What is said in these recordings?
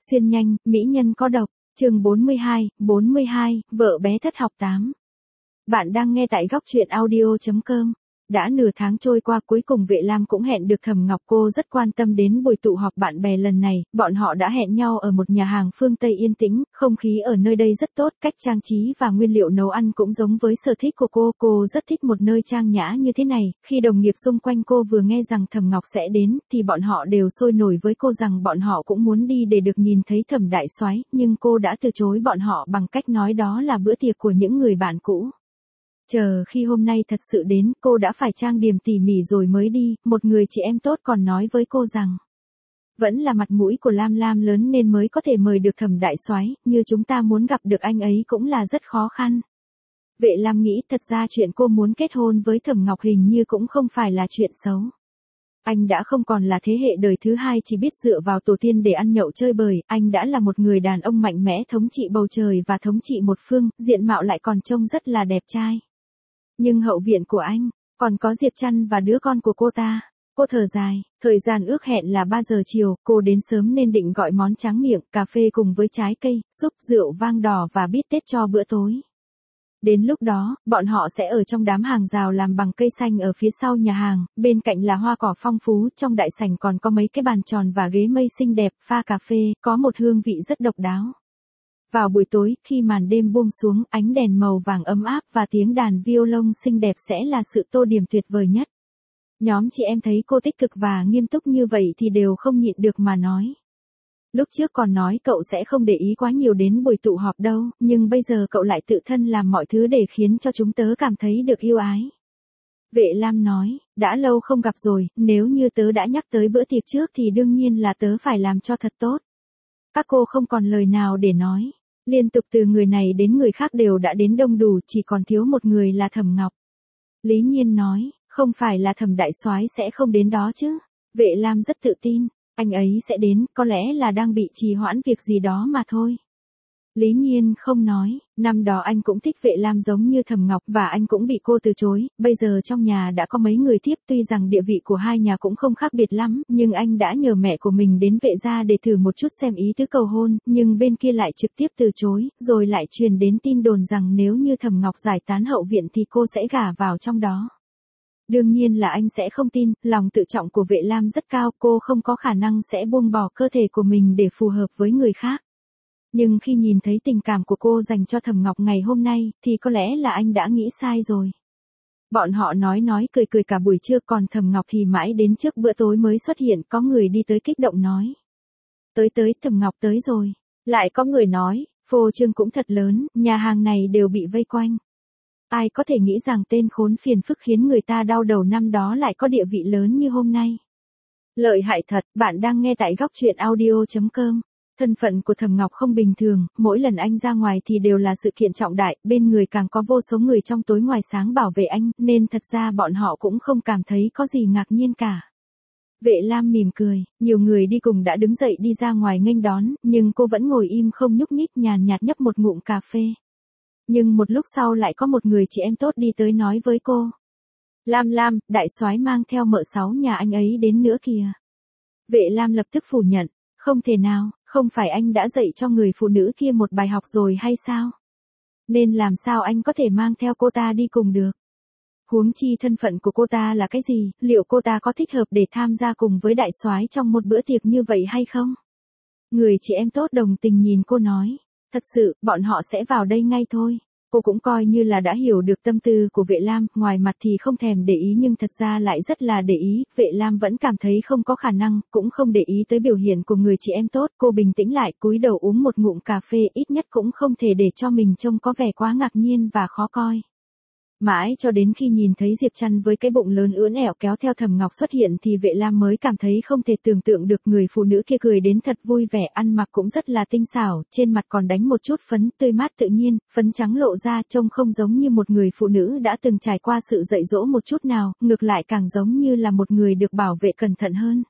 Xuyên nhanh, mỹ nhân có độc, chương 42, vợ bé thất học 8. Bạn đang nghe tại góc truyện audio.com. Đã nửa tháng trôi qua, cuối cùng Vệ Lam cũng hẹn được Thẩm Ngọc. Cô rất quan tâm đến buổi tụ họp bạn bè lần này, bọn họ đã hẹn nhau ở một nhà hàng phương Tây yên tĩnh, không khí ở nơi đây rất tốt, cách trang trí và nguyên liệu nấu ăn cũng giống với sở thích của cô rất thích một nơi trang nhã như thế này. Khi đồng nghiệp xung quanh cô vừa nghe rằng Thẩm Ngọc sẽ đến, thì bọn họ đều sôi nổi với cô rằng bọn họ cũng muốn đi để được nhìn thấy Thẩm đại soái, nhưng cô đã từ chối bọn họ bằng cách nói đó là bữa tiệc của những người bạn cũ. Chờ khi hôm nay thật sự đến, cô đã phải trang điểm tỉ mỉ rồi mới đi. Một người chị em tốt còn nói với cô rằng, vẫn là mặt mũi của Lam Lam lớn nên mới có thể mời được Thẩm đại soái, như chúng ta muốn gặp được anh ấy cũng là rất khó khăn. Vệ Lam nghĩ thật ra chuyện cô muốn kết hôn với Thẩm Ngọc hình như cũng không phải là chuyện xấu. Anh đã không còn là thế hệ đời thứ hai chỉ biết dựa vào tổ tiên để ăn nhậu chơi bời, anh đã là một người đàn ông mạnh mẽ thống trị bầu trời và thống trị một phương, diện mạo lại còn trông rất là đẹp trai. Nhưng hậu viện của anh, còn có Diệp Trăn và đứa con của cô ta. Cô thở dài, thời gian ước hẹn là 3 giờ chiều, cô đến sớm nên định gọi món tráng miệng, cà phê cùng với trái cây, súp, rượu vang đỏ và bít tết cho bữa tối. Đến lúc đó, bọn họ sẽ ở trong đám hàng rào làm bằng cây xanh ở phía sau nhà hàng, bên cạnh là hoa cỏ phong phú, trong đại sảnh còn có mấy cái bàn tròn và ghế mây xinh đẹp, pha cà phê, có một hương vị rất độc đáo. Vào buổi tối, khi màn đêm buông xuống, ánh đèn màu vàng ấm áp và tiếng đàn violon xinh đẹp sẽ là sự tô điểm tuyệt vời nhất. Nhóm chị em thấy cô tích cực và nghiêm túc như vậy thì đều không nhịn được mà nói. Lúc trước còn nói cậu sẽ không để ý quá nhiều đến buổi tụ họp đâu, nhưng bây giờ cậu lại tự thân làm mọi thứ để khiến cho chúng tớ cảm thấy được yêu ái. Vệ Lam nói, đã lâu không gặp rồi, nếu như tớ đã nhắc tới bữa tiệc trước thì đương nhiên là tớ phải làm cho thật tốt. Các cô không còn lời nào để nói. Liên tục từ người này đến người khác đều đã đến đông đủ, chỉ còn thiếu một người là Thẩm Ngọc. Lý Nhiên nói, không phải là Thẩm đại soái sẽ không đến đó chứ. Vệ Lam rất tự tin, anh ấy sẽ đến, có lẽ là đang bị trì hoãn việc gì đó mà thôi. Lý Nhiên không nói, năm đó anh cũng thích Vệ Lam giống như Thẩm Ngọc và anh cũng bị cô từ chối, bây giờ trong nhà đã có mấy người tiếp, tuy rằng địa vị của hai nhà cũng không khác biệt lắm, nhưng anh đã nhờ mẹ của mình đến Vệ gia để thử một chút xem ý tứ cầu hôn, nhưng bên kia lại trực tiếp từ chối, rồi lại truyền đến tin đồn rằng nếu như Thẩm Ngọc giải tán hậu viện thì cô sẽ gả vào trong đó. Đương nhiên là anh sẽ không tin, lòng tự trọng của Vệ Lam rất cao, cô không có khả năng sẽ buông bỏ cơ thể của mình để phù hợp với người khác. Nhưng khi nhìn thấy tình cảm của cô dành cho Thẩm Ngọc ngày hôm nay, thì có lẽ là anh đã nghĩ sai rồi. Bọn họ nói cười cả buổi trưa, còn Thẩm Ngọc thì mãi đến trước bữa tối mới xuất hiện, có người đi tới kích động nói. Tới, Thẩm Ngọc tới rồi. Lại có người nói, phô trương cũng thật lớn, nhà hàng này đều bị vây quanh. Ai có thể nghĩ rằng tên khốn phiền phức khiến người ta đau đầu năm đó lại có địa vị lớn như hôm nay. Lợi hại thật, bạn đang nghe tại góc truyện audio.com. Thân phận của Thẩm Ngọc không bình thường, mỗi lần anh ra ngoài thì đều là sự kiện trọng đại, bên người càng có vô số người trong tối ngoài sáng bảo vệ anh, nên thật ra bọn họ cũng không cảm thấy có gì ngạc nhiên cả. Vệ Lam mỉm cười, nhiều người đi cùng đã đứng dậy đi ra ngoài nghênh đón, nhưng cô vẫn ngồi im không nhúc nhích, nhàn nhạt nhấp một ngụm cà phê. Nhưng một lúc sau lại có một người chị em tốt đi tới nói với cô. Lam, đại soái mang theo mợ sáu nhà anh ấy đến nữa kìa. Vệ Lam lập tức phủ nhận, không thể nào, không phải anh đã dạy cho người phụ nữ kia một bài học rồi hay sao? Nên làm sao anh có thể mang theo cô ta đi cùng được? Huống chi thân phận của cô ta là cái gì, liệu cô ta có thích hợp để tham gia cùng với đại soái trong một bữa tiệc như vậy hay không? Người chị em tốt đồng tình nhìn cô nói, thật sự, bọn họ sẽ vào đây ngay thôi. Cô cũng coi như là đã hiểu được tâm tư của Vệ Lam, ngoài mặt thì không thèm để ý nhưng thật ra lại rất là để ý, Vệ Lam vẫn cảm thấy không có khả năng, cũng không để ý tới biểu hiện của người chị em tốt, cô bình tĩnh lại, cúi đầu uống một ngụm cà phê, ít nhất cũng không thể để cho mình trông có vẻ quá ngạc nhiên và khó coi. Mãi cho đến khi nhìn thấy Diệp Trăn với cái bụng lớn ưỡn ẻo kéo theo Thẩm Ngọc xuất hiện thì Vệ Lam mới cảm thấy không thể tưởng tượng được, người phụ nữ kia cười đến thật vui vẻ, ăn mặc cũng rất là tinh xảo, trên mặt còn đánh một chút phấn, tươi mát tự nhiên, phấn trắng lộ ra, trông không giống như một người phụ nữ đã từng trải qua sự dạy dỗ một chút nào, ngược lại càng giống như là một người được bảo vệ cẩn thận hơn.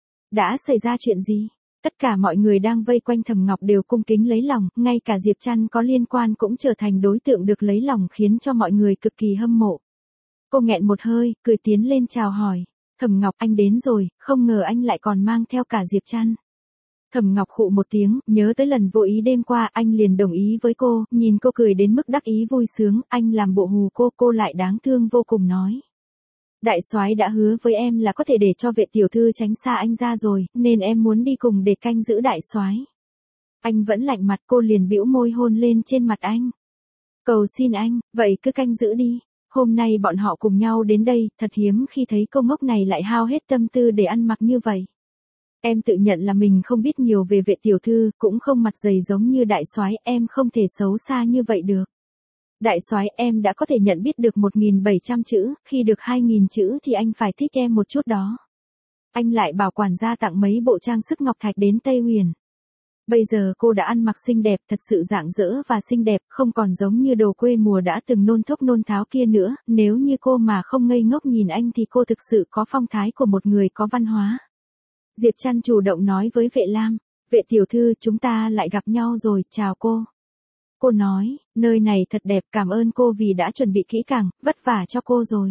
Đã xảy ra chuyện gì? Tất cả mọi người đang vây quanh Thẩm Ngọc đều cung kính lấy lòng, ngay cả Diệp Trăn có liên quan cũng trở thành đối tượng được lấy lòng khiến cho mọi người cực kỳ hâm mộ. Cô nghẹn một hơi, cười tiến lên chào hỏi. Thẩm Ngọc, anh đến rồi, không ngờ anh lại còn mang theo cả Diệp Trăn. Thẩm Ngọc khụ một tiếng, nhớ tới lần vô ý đêm qua, anh liền đồng ý với cô, nhìn cô cười đến mức đắc ý vui sướng, anh làm bộ hù cô lại đáng thương vô cùng nói. Đại soái đã hứa với em là có thể để cho vệ tiểu thư tránh xa anh ra rồi, nên em muốn đi cùng để canh giữ đại soái. Anh vẫn lạnh mặt, cô liền bĩu môi hôn lên trên mặt anh. Cầu xin anh, vậy cứ canh giữ đi. Hôm nay bọn họ cùng nhau đến đây, thật hiếm khi thấy cô ngốc này lại hao hết tâm tư để ăn mặc như vậy. Em tự nhận là mình không biết nhiều về vệ tiểu thư, cũng không mặt dày giống như đại soái, em không thể xấu xa như vậy được. Đại soái, em đã có thể nhận biết được 1.700 chữ, khi được 2.000 chữ thì anh phải thích em một chút đó. Anh lại bảo quản gia tặng mấy bộ trang sức ngọc thạch đến Tây Huyền. Bây giờ cô đã ăn mặc xinh đẹp, thật sự rạng rỡ và xinh đẹp, không còn giống như đồ quê mùa đã từng nôn thốc nôn tháo kia nữa, nếu như cô mà không ngây ngốc nhìn anh thì cô thực sự có phong thái của một người có văn hóa. Diệp Trăn chủ động nói với vệ lam, vệ tiểu thư chúng ta lại gặp nhau rồi, chào cô. Cô nói, nơi này thật đẹp, cảm ơn cô vì đã chuẩn bị kỹ càng, vất vả cho cô rồi.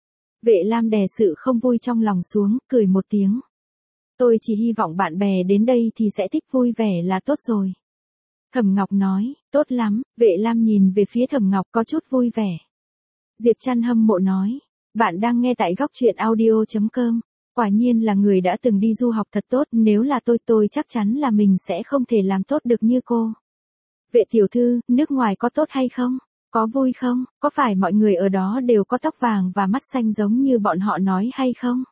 Vệ lam đè sự không vui trong lòng xuống, cười một tiếng. Tôi chỉ hy vọng bạn bè đến đây thì sẽ thích vui vẻ là tốt rồi. Thẩm Ngọc nói, tốt lắm, vệ lam nhìn về phía Thẩm Ngọc có chút vui vẻ. Diệp Trăn hâm mộ nói, bạn đang nghe tại góc truyện audio.com. Quả nhiên là người đã từng đi du học thật tốt, nếu là tôi chắc chắn là mình sẽ không thể làm tốt được như cô. Vệ tiểu thư, nước ngoài có tốt hay không? Có vui không? Có phải mọi người ở đó đều có tóc vàng và mắt xanh giống như bọn họ nói hay không?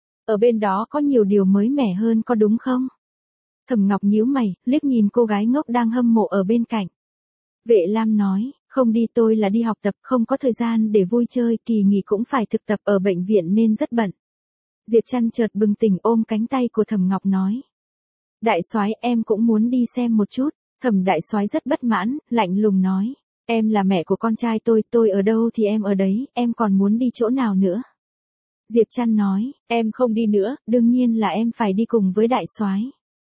Ở bên đó có nhiều điều mới mẻ hơn có đúng không? Thẩm Ngọc nhíu mày, liếc nhìn cô gái ngốc đang hâm mộ ở bên cạnh. Vệ Lam nói, không đi, tôi là đi học tập, không có thời gian để vui chơi, kỳ nghỉ cũng phải thực tập ở bệnh viện nên rất bận. Diệp Trăn chợt bừng tỉnh ôm cánh tay của Thẩm Ngọc nói. Đại soái, em cũng muốn đi xem một chút. Thẩm đại soái rất bất mãn, lạnh lùng nói. Em là mẹ của con trai tôi ở đâu thì em ở đấy, em còn muốn đi chỗ nào nữa? Diệp Trăn nói, em không đi nữa, đương nhiên là em phải đi cùng với đại soái.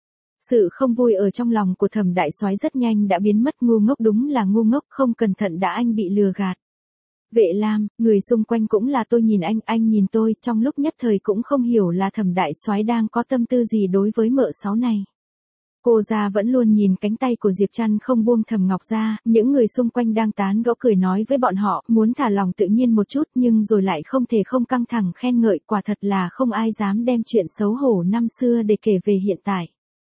Sự không vui ở trong lòng của Thẩm đại soái rất nhanh đã biến mất, ngu ngốc, đúng là ngu ngốc, không cẩn thận đã anh bị lừa gạt. Vệ Lam, người xung quanh cũng là tôi nhìn anh nhìn tôi, trong lúc nhất thời cũng không hiểu là Thẩm đại soái đang có tâm tư gì đối với mợ sáu này. Cô già vẫn luôn nhìn cánh tay của Diệp Trăn không buông Thẩm Ngọc ra, những người xung quanh đang tán gẫu cười nói với bọn họ, muốn thả lòng tự nhiên một chút nhưng rồi lại không thể không căng thẳng khen ngợi, quả thật là không ai dám đem chuyện xấu hổ năm xưa để kể về hiện tại.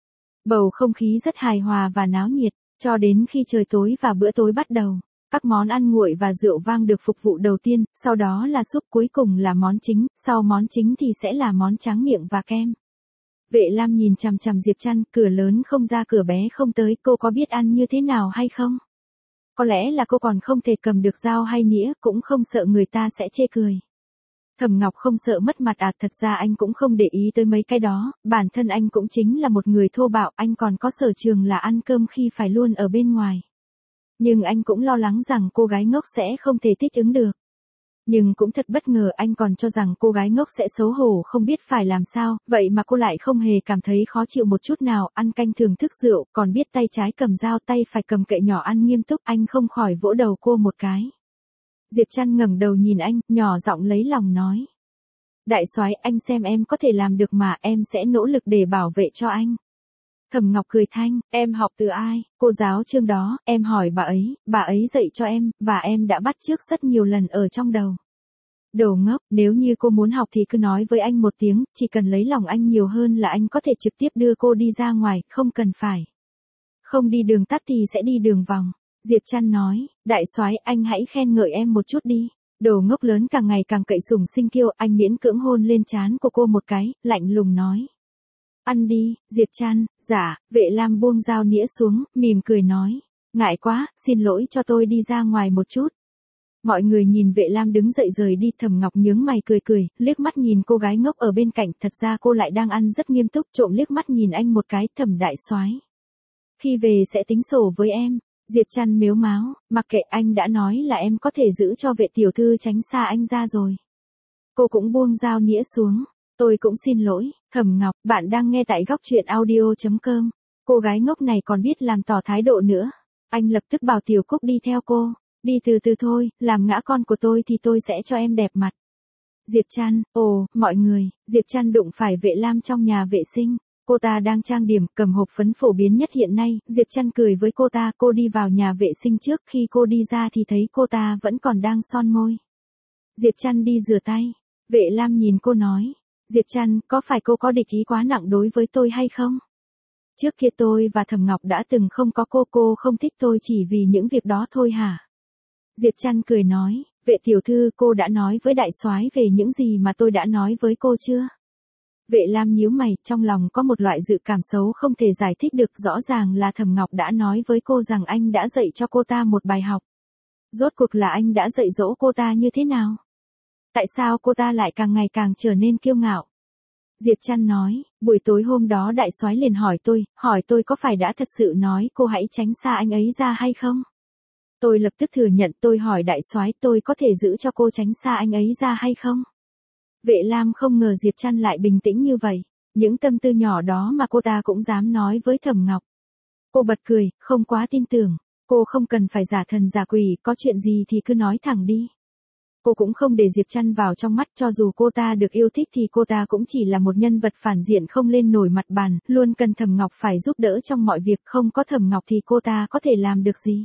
Bầu không khí rất hài hòa và náo nhiệt, cho đến khi trời tối và bữa tối bắt đầu. Các món ăn nguội và rượu vang được phục vụ đầu tiên, sau đó là súp, cuối cùng là món chính, sau món chính thì sẽ là món tráng miệng và kem. Vệ Lam nhìn chằm chằm Diệp Trăn, cửa lớn không ra cửa bé không tới, cô có biết ăn như thế nào hay không? Có lẽ là cô còn không thể cầm được dao hay nĩa, cũng không sợ người ta sẽ chê cười. Thẩm Ngọc không sợ mất mặt à, thật ra anh cũng không để ý tới mấy cái đó, bản thân anh cũng chính là một người thô bạo, anh còn có sở trường là ăn cơm khi phải luôn ở bên ngoài. Nhưng anh cũng lo lắng rằng cô gái ngốc sẽ không thể thích ứng được. Nhưng cũng thật bất ngờ, anh còn cho rằng cô gái ngốc sẽ xấu hổ không biết phải làm sao, vậy mà cô lại không hề cảm thấy khó chịu một chút nào, ăn canh thưởng thức rượu, còn biết tay trái cầm dao tay phải cầm kệ nhỏ ăn nghiêm túc, anh không khỏi vỗ đầu cô một cái. Diệp Trăn ngẩng đầu nhìn anh, nhỏ giọng lấy lòng nói. Đại soái, anh xem em có thể làm được mà, em sẽ nỗ lực để bảo vệ cho anh. Thẩm Ngọc cười thanh, em học từ ai? Cô giáo Trương đó, em hỏi bà ấy dạy cho em, và em đã bắt chước rất nhiều lần ở trong đầu. Đồ ngốc, nếu như cô muốn học thì cứ nói với anh một tiếng, chỉ cần lấy lòng anh nhiều hơn là anh có thể trực tiếp đưa cô đi ra ngoài, không cần phải. Không đi đường tắt thì sẽ đi đường vòng. Diệp Trăn nói, đại soái, anh hãy khen ngợi em một chút đi. Đồ ngốc lớn càng ngày càng cậy sủng sinh kiêu, anh miễn cưỡng hôn lên trán của cô một cái, lạnh lùng nói. Ăn đi, Diệp Trăn, dạ, Vệ Lam buông dao nĩa xuống, mỉm cười nói. Ngại quá, xin lỗi cho tôi đi ra ngoài một chút. Mọi người nhìn Vệ Lam đứng dậy rời đi, Thẩm Ngọc nhướng mày cười, liếc mắt nhìn cô gái ngốc ở bên cạnh, thật ra cô lại đang ăn rất nghiêm túc, trộm liếc mắt nhìn anh một cái, Thẩm đại soái. Khi về sẽ tính sổ với em. Diệp Trăn mếu máo, mặc kệ, anh đã nói là em có thể giữ cho Vệ tiểu thư tránh xa anh ra rồi. Cô cũng buông dao nĩa xuống. Tôi cũng xin lỗi, Thẩm Ngọc, bạn đang nghe tại góc truyện audio.com. Cô gái ngốc này còn biết làm tỏ thái độ nữa. Anh lập tức bảo Tiểu Cúc đi theo cô. Đi từ từ thôi, làm ngã con của tôi thì tôi sẽ cho em đẹp mặt. Diệp Trăn, mọi người, Diệp Trăn đụng phải Vệ Lam trong nhà vệ sinh. Cô ta đang trang điểm, cầm hộp phấn phổ biến nhất hiện nay, Diệp Trăn cười với cô đi vào nhà vệ sinh trước, khi cô đi ra thì thấy cô ta vẫn còn đang son môi. Diệp Trăn đi rửa tay. Vệ Lam nhìn cô nói, Diệp Trăn, có phải cô có địch ý quá nặng đối với tôi hay không? Trước kia tôi và Thẩm Ngọc đã từng không có cô không thích tôi chỉ vì những việc đó thôi hả? Diệp Trăn cười nói, vệ tiểu thư, cô đã nói với đại soái về những gì mà tôi đã nói với cô chưa? Vệ Lam nhíu mày, trong lòng có một loại dự cảm xấu không thể giải thích được, rõ ràng là Thẩm Ngọc đã nói với cô rằng anh đã dạy cho cô ta một bài học. Rốt cuộc là anh đã dạy dỗ cô ta như thế nào? Tại sao cô ta lại càng ngày càng trở nên kiêu ngạo? Diệp Trăn nói, buổi tối hôm đó đại soái liền hỏi tôi có phải đã thật sự nói cô hãy tránh xa anh ấy ra hay không? Tôi lập tức thừa nhận, tôi hỏi đại soái tôi có thể giữ cho cô tránh xa anh ấy ra hay không? Vệ Lam không ngờ Diệp Trăn lại bình tĩnh như vậy, những tâm tư nhỏ đó mà cô ta cũng dám nói với Thẩm Ngọc. Cô bật cười, không quá tin tưởng, cô không cần phải giả thần giả quỷ, có chuyện gì thì cứ nói thẳng đi. Cô cũng không để Diệp Trăn vào trong mắt, cho dù cô ta được yêu thích thì cô ta cũng chỉ là một nhân vật phản diện không lên nổi mặt bàn, luôn cần Thẩm Ngọc phải giúp đỡ trong mọi việc, không có Thẩm Ngọc thì cô ta có thể làm được gì?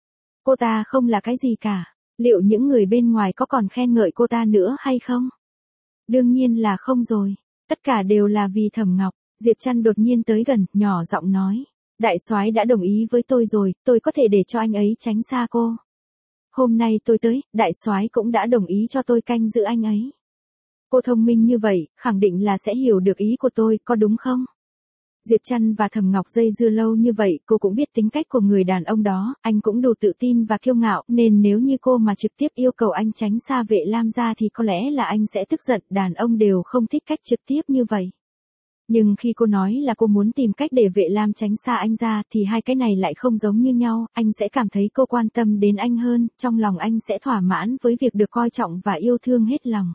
Cô ta không là cái gì cả, liệu những người bên ngoài có còn khen ngợi cô ta nữa hay không? Đương nhiên là không rồi, tất cả đều là vì Thẩm Ngọc. Diệp Trăn đột nhiên tới gần, nhỏ giọng nói, đại soái đã đồng ý với tôi rồi, tôi có thể để cho anh ấy tránh xa cô. Hôm nay tôi tới, đại soái cũng đã đồng ý cho tôi canh giữ anh ấy. Cô thông minh như vậy, khẳng định là sẽ hiểu được ý của tôi, có đúng không? Diệp Trăn và Thẩm Ngọc dây dưa lâu như vậy, cô cũng biết tính cách của người đàn ông đó, anh cũng đủ tự tin và kiêu ngạo, nên nếu như cô mà trực tiếp yêu cầu anh tránh xa Vệ Lam ra thì có lẽ là anh sẽ tức giận, đàn ông đều không thích cách trực tiếp như vậy. Nhưng khi cô nói là cô muốn tìm cách để Vệ Lam tránh xa anh ra thì hai cái này lại không giống như nhau, anh sẽ cảm thấy cô quan tâm đến anh hơn, trong lòng anh sẽ thỏa mãn với việc được coi trọng và yêu thương hết lòng.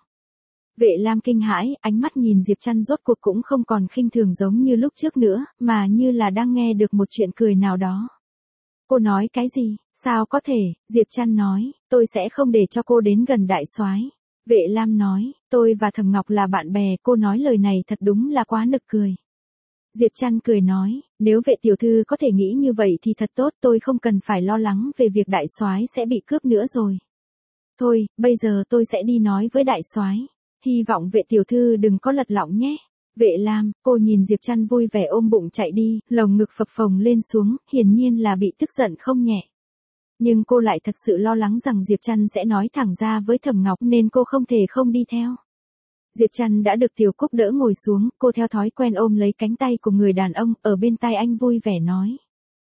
Vệ Lam kinh hãi, ánh mắt nhìn Diệp Trăn rốt cuộc cũng không còn khinh thường giống như lúc trước nữa, mà như là đang nghe được một chuyện cười nào đó. Cô nói cái gì? Sao có thể? Diệp Trăn nói, tôi sẽ không để cho cô đến gần đại soái. Vệ Lam nói, tôi và Thẩm Ngọc là bạn bè, cô nói lời này thật đúng là quá nực cười. Diệp Trăn cười nói, nếu vệ tiểu thư có thể nghĩ như vậy thì thật tốt, tôi không cần phải lo lắng về việc đại soái sẽ bị cướp nữa rồi. Thôi, bây giờ tôi sẽ đi nói với đại soái. Hy vọng vệ tiểu thư đừng có lật lọng nhé. Vệ Lam, cô nhìn Diệp Trăn vui vẻ ôm bụng chạy đi, lồng ngực phập phồng lên xuống, hiển nhiên là bị tức giận không nhẹ. Nhưng cô lại thật sự lo lắng rằng Diệp Trăn sẽ nói thẳng ra với Thẩm Ngọc nên cô không thể không đi theo. Diệp Trăn đã được Tiểu Cúc đỡ ngồi xuống, cô theo thói quen ôm lấy cánh tay của người đàn ông, ở bên tai anh vui vẻ nói.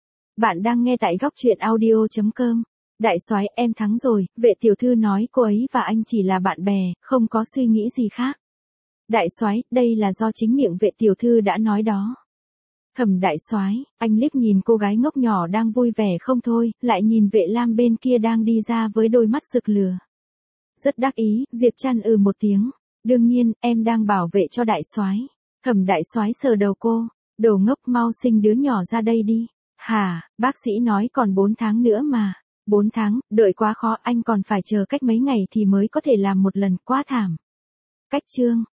Bạn đang nghe tại góc truyện audio.com. Đại soái, em thắng rồi, vệ tiểu thư nói cô ấy và anh chỉ là bạn bè, không có suy nghĩ gì khác. Đại soái, đây là do chính miệng vệ tiểu thư đã nói đó. Thẩm đại soái, anh liếc nhìn cô gái ngốc nhỏ đang vui vẻ không thôi, lại nhìn Vệ Lam bên kia đang đi ra với đôi mắt rực lửa. Rất đắc ý, Diệp Trăn một tiếng. Đương nhiên, em đang bảo vệ cho đại soái. Thẩm đại soái sờ đầu cô, đồ ngốc, mau sinh đứa nhỏ ra đây đi. Hả, bác sĩ nói còn 4 tháng nữa mà. 4 tháng, đợi quá khó, anh còn phải chờ cách mấy ngày thì mới có thể làm một lần, quá thảm. Cách chương